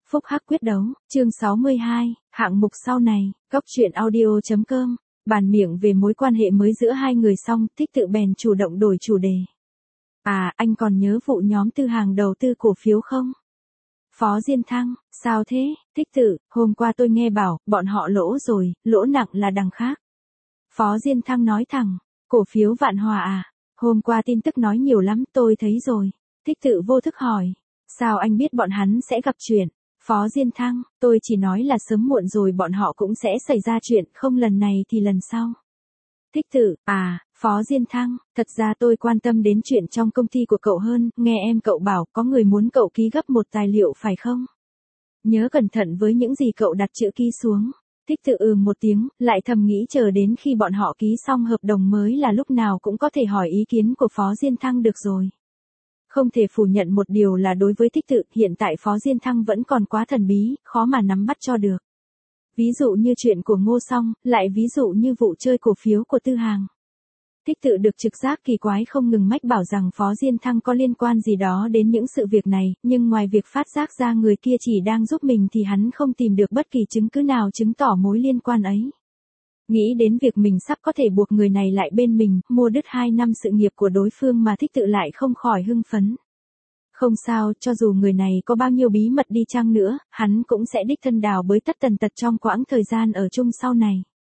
Phúc Hắc quyết đấu, chương 62, hạng mục sau này, góc truyện audio.com, bàn miệng về mối quan hệ mới giữa hai người xong, Thích Tự bèn chủ động đổi chủ đề. À, anh còn nhớ vụ nhóm Tư Hàng đầu tư cổ phiếu không? Phó Diên Thăng, sao thế, Thích Tự, hôm qua tôi nghe bảo, bọn họ lỗ rồi, lỗ nặng là đằng khác. Phó Diên Thăng nói thẳng, cổ phiếu Vạn Hòa à? Hôm qua tin tức nói nhiều lắm, tôi thấy rồi. Thích Tự vô thức hỏi, sao anh biết bọn hắn sẽ gặp chuyện? Phó Diên Thăng, tôi chỉ nói là sớm muộn rồi bọn họ cũng sẽ xảy ra chuyện, không lần này thì lần sau. Thích Tự, à, Phó Diên Thăng, thật ra tôi quan tâm đến chuyện trong công ty của cậu hơn, nghe em cậu bảo có người muốn cậu ký gấp một tài liệu phải không? Nhớ cẩn thận với những gì cậu đặt chữ ký xuống. Thích Tự một tiếng, lại thầm nghĩ chờ đến khi bọn họ ký xong hợp đồng mới là lúc nào cũng có thể hỏi ý kiến của Phó Diên Thăng được rồi. Không thể phủ nhận một điều là đối với Thích Tự, hiện tại Phó Diên Thăng vẫn còn quá thần bí, khó mà nắm bắt cho được. Ví dụ như chuyện của Ngô Song, lại ví dụ như vụ chơi cổ phiếu của Tư Hàng. Thích Tự được trực giác kỳ quái không ngừng mách bảo rằng Phó Diên Thăng có liên quan gì đó đến những sự việc này, nhưng ngoài việc phát giác ra người kia chỉ đang giúp mình thì hắn không tìm được bất kỳ chứng cứ nào chứng tỏ mối liên quan ấy. Nghĩ đến việc mình sắp có thể buộc người này lại bên mình, mua đứt 2 năm sự nghiệp của đối phương mà Thích Tự lại không khỏi hưng phấn. Không sao, cho dù người này có bao nhiêu bí mật đi chăng nữa, hắn cũng sẽ đích thân đào bới tất tần tật trong quãng thời gian ở chung sau này.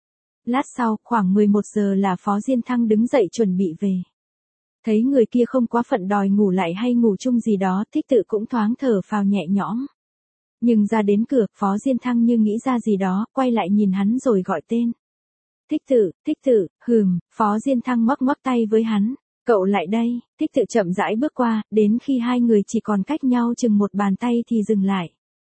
Lát sau, khoảng 11 giờ là Phó Diên Thăng đứng dậy chuẩn bị về. Thấy người kia không quá phận đòi ngủ lại hay ngủ chung gì đó, Thích Tự cũng thoáng thở phào nhẹ nhõm. Nhưng ra đến cửa, Phó Diên Thăng như nghĩ ra gì đó, quay lại nhìn hắn rồi gọi tên. Thích Tự, Phó Diên Thăng ngoắc ngoắc tay với hắn. Cậu lại đây, Thích Tự chậm rãi bước qua, đến khi hai người chỉ còn cách nhau chừng một bàn tay thì dừng lại.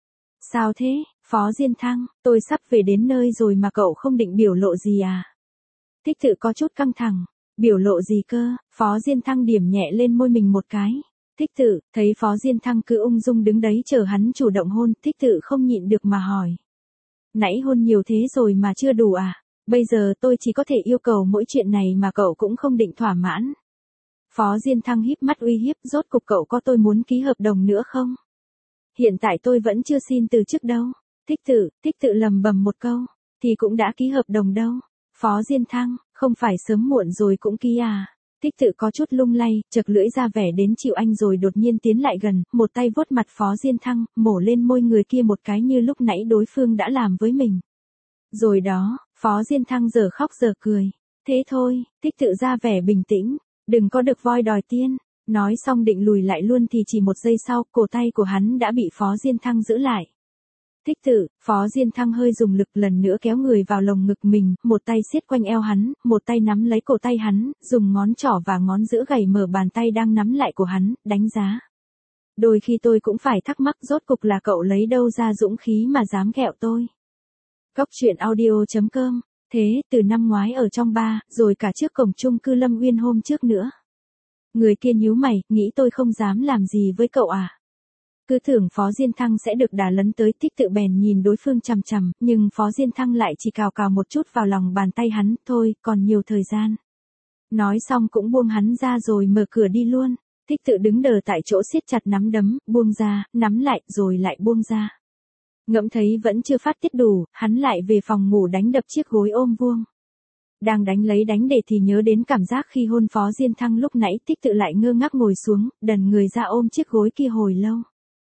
Sao thế, Phó Diên Thăng, tôi sắp về đến nơi rồi mà cậu không định biểu lộ gì à? Thích Tự có chút căng thẳng, biểu lộ gì cơ, Phó Diên Thăng điểm nhẹ lên môi mình một cái. Thích Tự, thấy Phó Diên Thăng cứ ung dung đứng đấy chờ hắn chủ động hôn, Thích Tự không nhịn được mà hỏi. Nãy hôn nhiều thế rồi mà chưa đủ à? Bây giờ tôi chỉ có thể yêu cầu mỗi chuyện này mà cậu cũng không định thỏa mãn. Phó Diên Thăng híp mắt uy hiếp, rốt cục cậu có tôi muốn ký hợp đồng nữa không? Hiện tại tôi vẫn chưa xin từ chức đâu. Thích Tự lầm bầm một câu, thì cũng đã ký hợp đồng đâu. Phó Diên Thăng, không phải sớm muộn rồi cũng ký à? Thích Tự có chút lung lay, chật lưỡi ra vẻ đến chịu anh rồi đột nhiên tiến lại gần, một tay vuốt mặt Phó Diên Thăng, mổ lên môi người kia một cái như lúc nãy đối phương đã làm với mình. Rồi đó, Phó Diên Thăng giờ khóc giờ cười. Thế thôi, Thích Tự ra vẻ bình tĩnh, đừng có được voi đòi tiên. Nói xong định lùi lại luôn thì chỉ một giây sau, cổ tay của hắn đã bị Phó Diên Thăng giữ lại. Thích Tự, Phó Diên Thăng hơi dùng lực lần nữa kéo người vào lồng ngực mình, một tay siết quanh eo hắn, một tay nắm lấy cổ tay hắn, dùng ngón trỏ và ngón giữa gảy mở bàn tay đang nắm lại của hắn, đánh giá. Đôi khi tôi cũng phải thắc mắc rốt cục là cậu lấy đâu ra dũng khí mà dám ghẹo tôi. Góc truyện audio.com, thế, từ năm ngoái ở trong bar, rồi cả trước cổng chung cư Lâm Uyên hôm trước nữa. Người kia nhíu mày, nghĩ tôi không dám làm gì với cậu à? Cứ tưởng Phó Diên Thăng sẽ được đà lấn tới, Thích Tự bèn nhìn đối phương chằm chằm, nhưng Phó Diên Thăng lại chỉ cào cào một chút vào lòng bàn tay hắn, thôi, còn nhiều thời gian. Nói xong cũng buông hắn ra rồi mở cửa đi luôn. Thích Tự đứng đờ tại chỗ siết chặt nắm đấm, buông ra, nắm lại, rồi lại buông ra. Ngẫm thấy vẫn chưa phát tiết đủ, hắn lại về phòng ngủ đánh đập chiếc gối ôm vuông. Đang đánh lấy đánh để thì nhớ đến cảm giác khi hôn Phó Diên Thăng lúc nãy, Thích Tự lại ngơ ngác ngồi xuống, đần người ra ôm chiếc gối kia hồi lâu.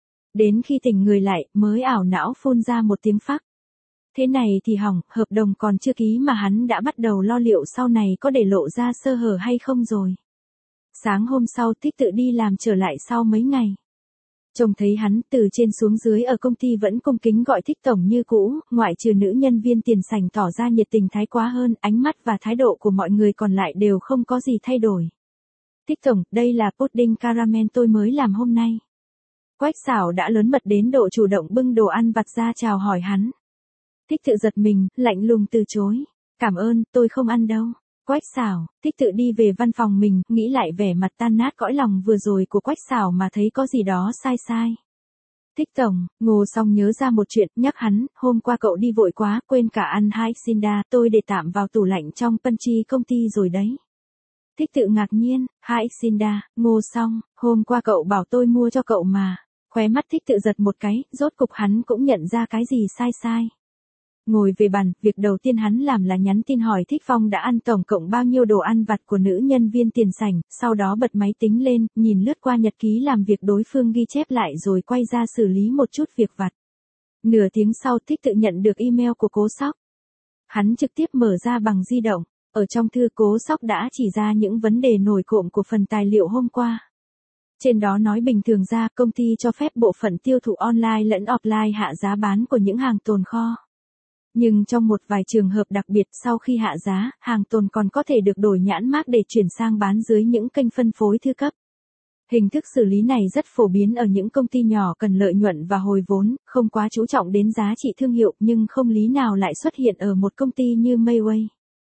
Đến khi tỉnh người lại, mới ảo não phun ra một tiếng phắc. Thế này thì hỏng, hợp đồng còn chưa ký mà hắn đã bắt đầu lo liệu sau này có để lộ ra sơ hở hay không rồi. Sáng hôm sau Thích Tự đi làm trở lại sau mấy ngày. Trông thấy hắn từ trên xuống dưới ở công ty vẫn cung kính gọi Thích tổng như cũ, ngoại trừ nữ nhân viên tiền sảnh tỏ ra nhiệt tình thái quá hơn, ánh mắt và thái độ của mọi người còn lại đều không có gì thay đổi. Thích tổng, đây là pudding caramel tôi mới làm hôm nay. Quách Xảo đã lớn mật đến độ chủ động bưng đồ ăn vặt ra chào hỏi hắn. Thích Tự giật mình, lạnh lùng từ chối. Cảm ơn, tôi không ăn đâu. Quách Xảo, Thích Tự đi về văn phòng mình, nghĩ lại vẻ mặt tan nát cõi lòng vừa rồi của Quách Xảo mà thấy có gì đó sai sai. Thích tổng, Ngô Song nhớ ra một chuyện, nhắc hắn, hôm qua cậu đi vội quá, quên cả ăn Haixinda, tôi để tạm vào tủ lạnh trong pantry công ty rồi đấy. Thích Tự ngạc nhiên, Haixinda, Ngô Song, hôm qua cậu bảo tôi mua cho cậu mà. Khóe mắt Thích Tự giật một cái, rốt cục hắn cũng nhận ra cái gì sai sai. Ngồi về bàn, việc đầu tiên hắn làm là nhắn tin hỏi Thích Phong đã ăn tổng cộng bao nhiêu đồ ăn vặt của nữ nhân viên tiền sảnh, sau đó bật máy tính lên, nhìn lướt qua nhật ký làm việc đối phương ghi chép lại rồi quay ra xử lý một chút việc vặt. Nửa tiếng sau Thích Tự nhận được email của Cố Sóc. Hắn trực tiếp mở ra bằng di động, ở trong thư Cố Sóc đã chỉ ra những vấn đề nổi cộm của phần tài liệu hôm qua. Trên đó nói bình thường ra công ty cho phép bộ phận tiêu thụ online lẫn offline hạ giá bán của những hàng tồn kho. Nhưng trong một vài trường hợp đặc biệt sau khi hạ giá, hàng tồn còn có thể được đổi nhãn mác để chuyển sang bán dưới những kênh phân phối thư cấp. Hình thức xử lý này rất phổ biến ở những công ty nhỏ cần lợi nhuận và hồi vốn, không quá chú trọng đến giá trị thương hiệu nhưng không lý nào lại xuất hiện ở một công ty như Mayway.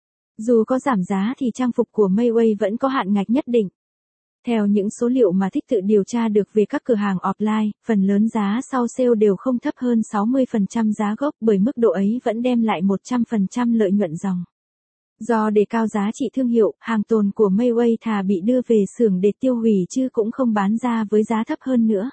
Dù có giảm giá thì trang phục của Mayway vẫn có hạn ngạch nhất định. Theo những số liệu mà Thích Tự điều tra được về các cửa hàng offline, phần lớn giá sau sale đều không thấp hơn 60% giá gốc bởi mức độ ấy vẫn đem lại 100% lợi nhuận dòng. Do đề cao giá trị thương hiệu, hàng tồn của Mayway thà bị đưa về xưởng để tiêu hủy chứ cũng không bán ra với giá thấp hơn nữa.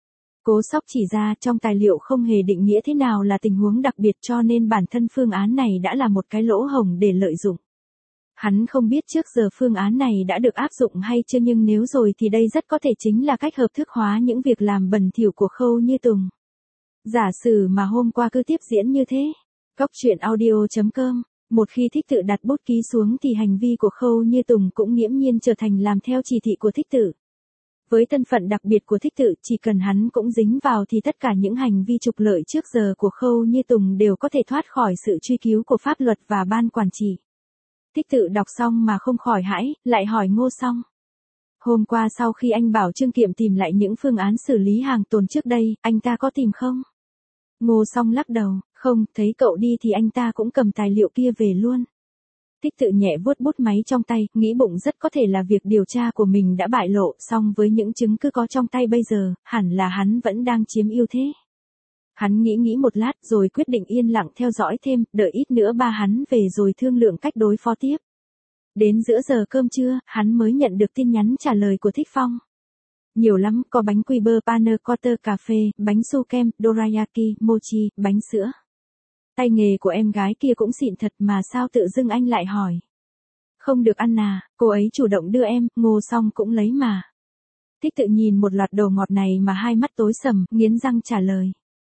Cố Sóc chỉ ra trong tài liệu không hề định nghĩa thế nào là tình huống đặc biệt cho nên bản thân phương án này đã là một cái lỗ hổng để lợi dụng. Hắn không biết trước giờ phương án này đã được áp dụng hay chưa nhưng nếu rồi thì đây rất có thể chính là cách hợp thức hóa những việc làm bẩn thỉu của Khâu Như Tùng. Giả sử mà hôm qua cứ tiếp diễn như thế. Cóc truyện audio.com. Một khi Thích Tự đặt bút ký xuống thì hành vi của Khâu Như Tùng cũng nghiễm nhiên trở thành làm theo chỉ thị của Thích Tự. Với thân phận đặc biệt của Thích Tự, chỉ cần hắn cũng dính vào thì tất cả những hành vi trục lợi trước giờ của Khâu Như Tùng đều có thể thoát khỏi sự truy cứu của pháp luật và ban quản trị. Thích Tự đọc xong mà không khỏi hãi, lại hỏi Ngô Song. Hôm qua sau khi anh bảo Trương Kiệm tìm lại những phương án xử lý hàng tồn trước đây, anh ta có tìm không? Ngô Song lắc đầu, không, thấy cậu đi thì anh ta cũng cầm tài liệu kia về luôn. Thích Tự nhẹ vuốt bút máy trong tay, nghĩ bụng rất có thể là việc điều tra của mình đã bại lộ, song với những chứng cứ có trong tay bây giờ, hẳn là hắn vẫn đang chiếm ưu thế. Hắn nghĩ một lát rồi quyết định yên lặng theo dõi thêm, đợi ít nữa ba hắn về rồi thương lượng cách đối phó tiếp. Đến giữa giờ cơm trưa, hắn mới nhận được tin nhắn trả lời của Thích Phong. Nhiều lắm, có bánh quy bơ panna cotta cà phê, bánh su kem, dorayaki, mochi, bánh sữa. Tay nghề của em gái kia cũng xịn thật mà sao tự dưng anh lại hỏi. Không được ăn à, cô ấy chủ động đưa em, Ngô Song cũng lấy mà. Thích Tự nhìn một loạt đồ ngọt này mà hai mắt tối sầm, nghiến răng trả lời.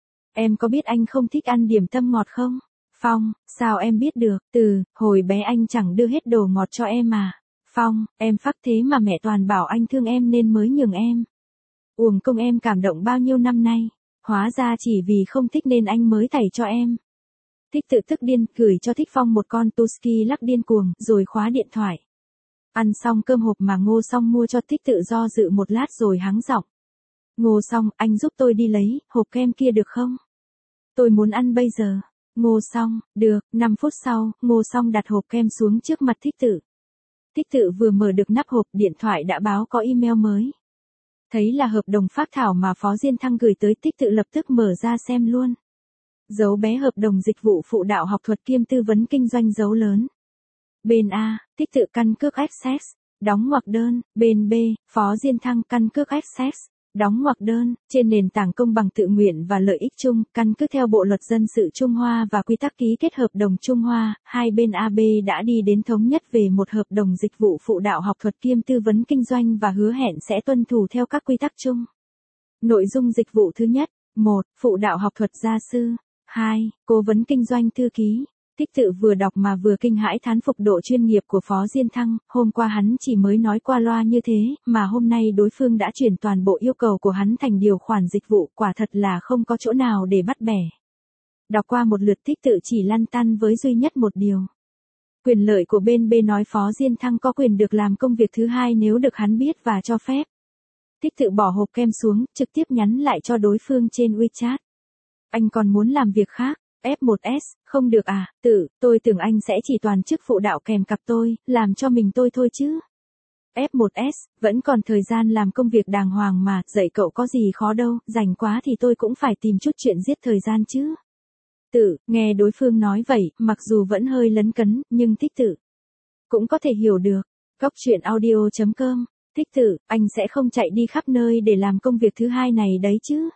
Em có biết anh không thích ăn điểm tâm ngọt không? Phong, sao em biết được, hồi bé anh chẳng đưa hết đồ ngọt cho em mà. Phong, em phắc thế mà mẹ toàn bảo anh thương em nên mới nhường em. Uổng công em cảm động bao nhiêu năm nay, hóa ra chỉ vì không thích nên anh mới tẩy cho em. Thích Tự tức điên, gửi cho Thích Phong một con Tuski lắc điên cuồng, rồi khóa điện thoại. Ăn xong cơm hộp mà Ngô Song mua cho Thích Tự do dự một lát rồi hắng giọng. Ngô Song, anh giúp tôi đi lấy, hộp kem kia được không? Tôi muốn ăn bây giờ. Ngô Song, được, 5 phút sau, Ngô Song đặt hộp kem xuống trước mặt Thích Tự. Thích Tự vừa mở được nắp hộp, điện thoại đã báo có email mới. Thấy là hợp đồng phác thảo mà Phó Diên Thăng gửi tới, Thích Tự lập tức mở ra xem luôn. Dấu bé hợp đồng dịch vụ phụ đạo học thuật kiêm tư vấn kinh doanh dấu lớn. Bên A, Thích Tự căn cước Access, đóng ngoặc đơn. Bên B, Phó Diên Thăng căn cước Access, đóng ngoặc đơn. Trên nền tảng công bằng tự nguyện và lợi ích chung, căn cứ theo Bộ luật dân sự Trung Hoa và quy tắc ký kết hợp đồng Trung Hoa, hai bên AB đã đi đến thống nhất về một hợp đồng dịch vụ phụ đạo học thuật kiêm tư vấn kinh doanh và hứa hẹn sẽ tuân thủ theo các quy tắc chung. Nội dung dịch vụ thứ nhất, 1. Phụ đạo học thuật gia sư. 2. Cố vấn kinh doanh thư ký. Thích Tự vừa đọc mà vừa kinh hãi thán phục độ chuyên nghiệp của Phó Diên Thăng, hôm qua hắn chỉ mới nói qua loa như thế, mà hôm nay đối phương đã chuyển toàn bộ yêu cầu của hắn thành điều khoản dịch vụ, quả thật là không có chỗ nào để bắt bẻ. Đọc qua một lượt Thích Tự chỉ lăn tăn với duy nhất một điều. Quyền lợi của bên B nói Phó Diên Thăng có quyền được làm công việc thứ hai nếu được hắn biết và cho phép. Thích Tự bỏ hộp kem xuống, trực tiếp nhắn lại cho đối phương trên WeChat. Anh còn muốn làm việc khác? F1S, không được à, tôi tưởng anh sẽ chỉ toàn chức phụ đạo kèm cặp tôi, làm cho mình tôi thôi chứ. F1S, vẫn còn thời gian làm công việc đàng hoàng mà, dạy cậu có gì khó đâu, rảnh quá thì tôi cũng phải tìm chút chuyện giết thời gian chứ. Nghe đối phương nói vậy, mặc dù vẫn hơi lấn cấn, nhưng Thích Tự cũng có thể hiểu được. Cóc truyện audio.com Thích tự, anh sẽ không chạy đi khắp nơi để làm công việc thứ hai này đấy chứ.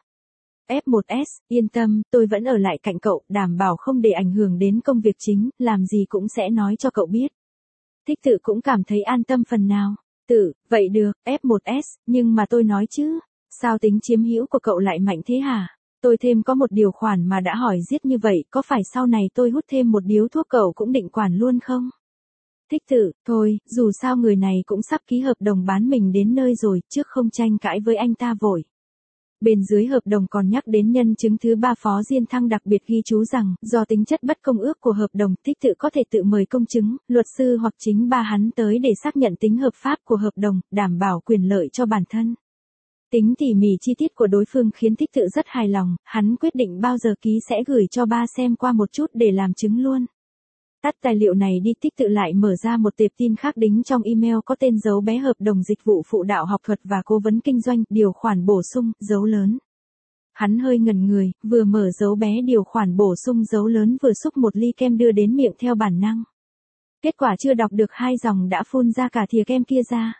F1S, yên tâm, tôi vẫn ở lại cạnh cậu, đảm bảo không để ảnh hưởng đến công việc chính, làm gì cũng sẽ nói cho cậu biết. Thích tự cũng cảm thấy an tâm phần nào. Tự, vậy được, F1S, nhưng mà tôi nói chứ, sao tính chiếm hữu của cậu lại mạnh thế hả? Tôi thêm có một điều khoản mà đã hỏi giết như vậy, có phải sau này tôi hút thêm một điếu thuốc cậu cũng định quản luôn không? Thích tự, thôi, dù sao người này cũng sắp ký hợp đồng bán mình đến nơi rồi, trước không tranh cãi với anh ta vội. Bên dưới hợp đồng còn nhắc đến nhân chứng thứ ba Phó Diên Thăng đặc biệt ghi chú rằng, do tính chất bất công ước của hợp đồng, Thích tự có thể tự mời công chứng, luật sư hoặc chính ba hắn tới để xác nhận tính hợp pháp của hợp đồng, đảm bảo quyền lợi cho bản thân. Tính tỉ mỉ chi tiết của đối phương khiến Thích tự rất hài lòng, hắn quyết định bao giờ ký sẽ gửi cho ba xem qua một chút để làm chứng luôn. Tắt tài liệu này đi, Thích tự lại mở ra một tệp tin khác đính trong email có tên dấu bé hợp đồng dịch vụ phụ đạo học thuật và cố vấn kinh doanh, điều khoản bổ sung, dấu lớn. Hắn hơi ngẩn người, vừa mở dấu bé điều khoản bổ sung dấu lớn vừa xúc một ly kem đưa đến miệng theo bản năng. Kết quả chưa đọc được 2 dòng đã phun ra cả thìa kem kia ra.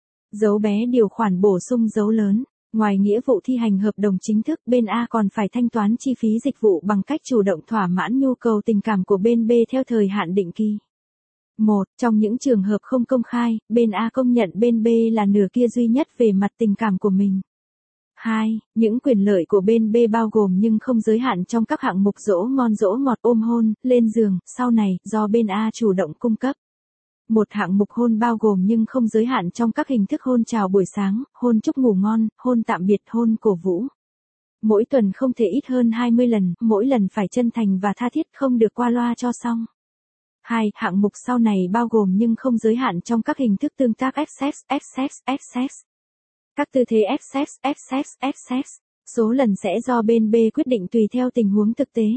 Dấu bé điều khoản bổ sung dấu lớn. Ngoài nghĩa vụ thi hành hợp đồng chính thức, bên A còn phải thanh toán chi phí dịch vụ bằng cách chủ động thỏa mãn nhu cầu tình cảm của bên B theo thời hạn định kỳ. 1. Trong những trường hợp không công khai, bên A công nhận bên B là nửa kia duy nhất về mặt tình cảm của mình. 2. Những quyền lợi của bên B bao gồm nhưng không giới hạn trong các hạng mục dỗ ngon dỗ ngọt ôm hôn, lên giường, sau này, do bên A chủ động cung cấp. Một hạng mục hôn bao gồm nhưng không giới hạn trong các hình thức hôn chào buổi sáng, hôn chúc ngủ ngon, hôn tạm biệt, hôn cổ vũ. Mỗi tuần không thể ít hơn 20 lần, mỗi lần phải chân thành và tha thiết, không được qua loa cho xong. 2. Hạng mục sau này bao gồm nhưng không giới hạn trong các hình thức tương tác access. Các tư thế access. Số lần sẽ do bên B quyết định tùy theo tình huống thực tế.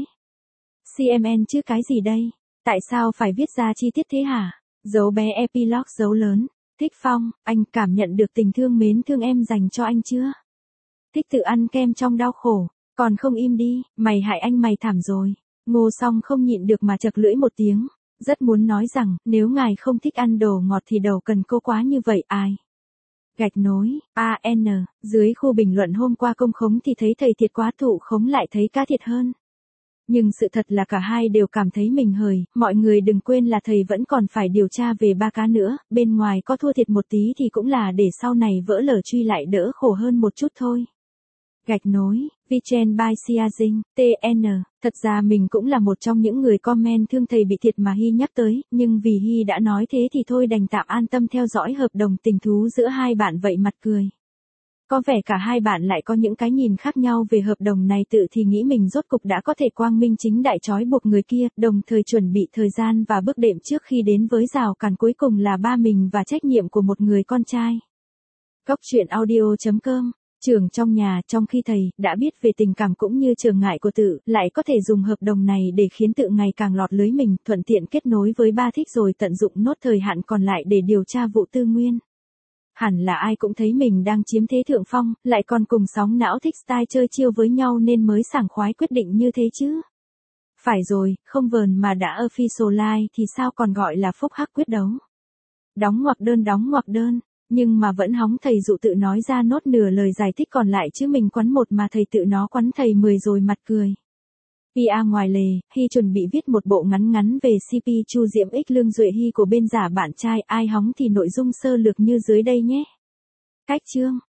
CMN chứ cái gì đây? Tại sao phải viết ra chi tiết thế hả? Dấu bé epilogue dấu lớn. Thích Phong, anh cảm nhận được tình thương mến thương em dành cho anh chưa? Thích tự ăn kem trong đau khổ. Còn không im đi, mày hại anh mày thảm rồi. Ngô Song không nhịn được mà chậc lưỡi một tiếng. Rất muốn nói rằng, nếu ngài không thích ăn đồ ngọt thì đâu cần cô quá như vậy ai. Gạch nối, AN, dưới khu bình luận hôm qua công khống thì thấy thầy thiệt quá, thụ khống lại thấy cá thiệt hơn. Nhưng sự thật là cả hai đều cảm thấy mình hời, mọi người đừng quên là thầy vẫn còn phải điều tra về ba cá nữa, bên ngoài có thua thiệt một tí thì cũng là để sau này vỡ lở truy lại đỡ khổ hơn một chút thôi. Gạch nối, Vichen by Siazing, TN, thật ra mình cũng là một trong những người comment thương thầy bị thiệt mà Hy nhắc tới, nhưng vì Hy đã nói thế thì thôi đành tạm an tâm theo dõi hợp đồng tình thú giữa hai bạn vậy mặt cười. Có vẻ cả hai bạn lại có những cái nhìn khác nhau về hợp đồng này, tự thì nghĩ mình rốt cục đã có thể quang minh chính đại trói buộc người kia, đồng thời chuẩn bị thời gian và bước đệm trước khi đến với rào cản cuối cùng là ba mình và trách nhiệm của một người con trai. Góc truyện audio.com. Trường trong nhà, trong khi thầy đã biết về tình cảm cũng như trở ngại của tự, lại có thể dùng hợp đồng này để khiến tự ngày càng lọt lưới mình, thuận tiện kết nối với ba thích rồi tận dụng nốt thời hạn còn lại để điều tra vụ Tư Nguyên. Hẳn là ai cũng thấy mình đang chiếm thế thượng phong, lại còn cùng sóng não thích style chơi chiêu với nhau nên mới sảng khoái quyết định như thế chứ. Phải rồi, không vờn mà đã official thì sao còn gọi là phúc hắc quyết đấu. Đóng ngoặc đơn. Nhưng mà vẫn hóng thầy dụ tự nói ra nốt nửa lời giải thích còn lại chứ mình quấn một mà thầy tự nó quấn thầy 10 rồi mặt cười. PR ngoài lề, Hy chuẩn bị viết một bộ ngắn ngắn về CP Chu Diễm X Lương Duệ Hy của bên giả bạn trai, ai hóng thì nội dung sơ lược như dưới đây nhé. Cách chương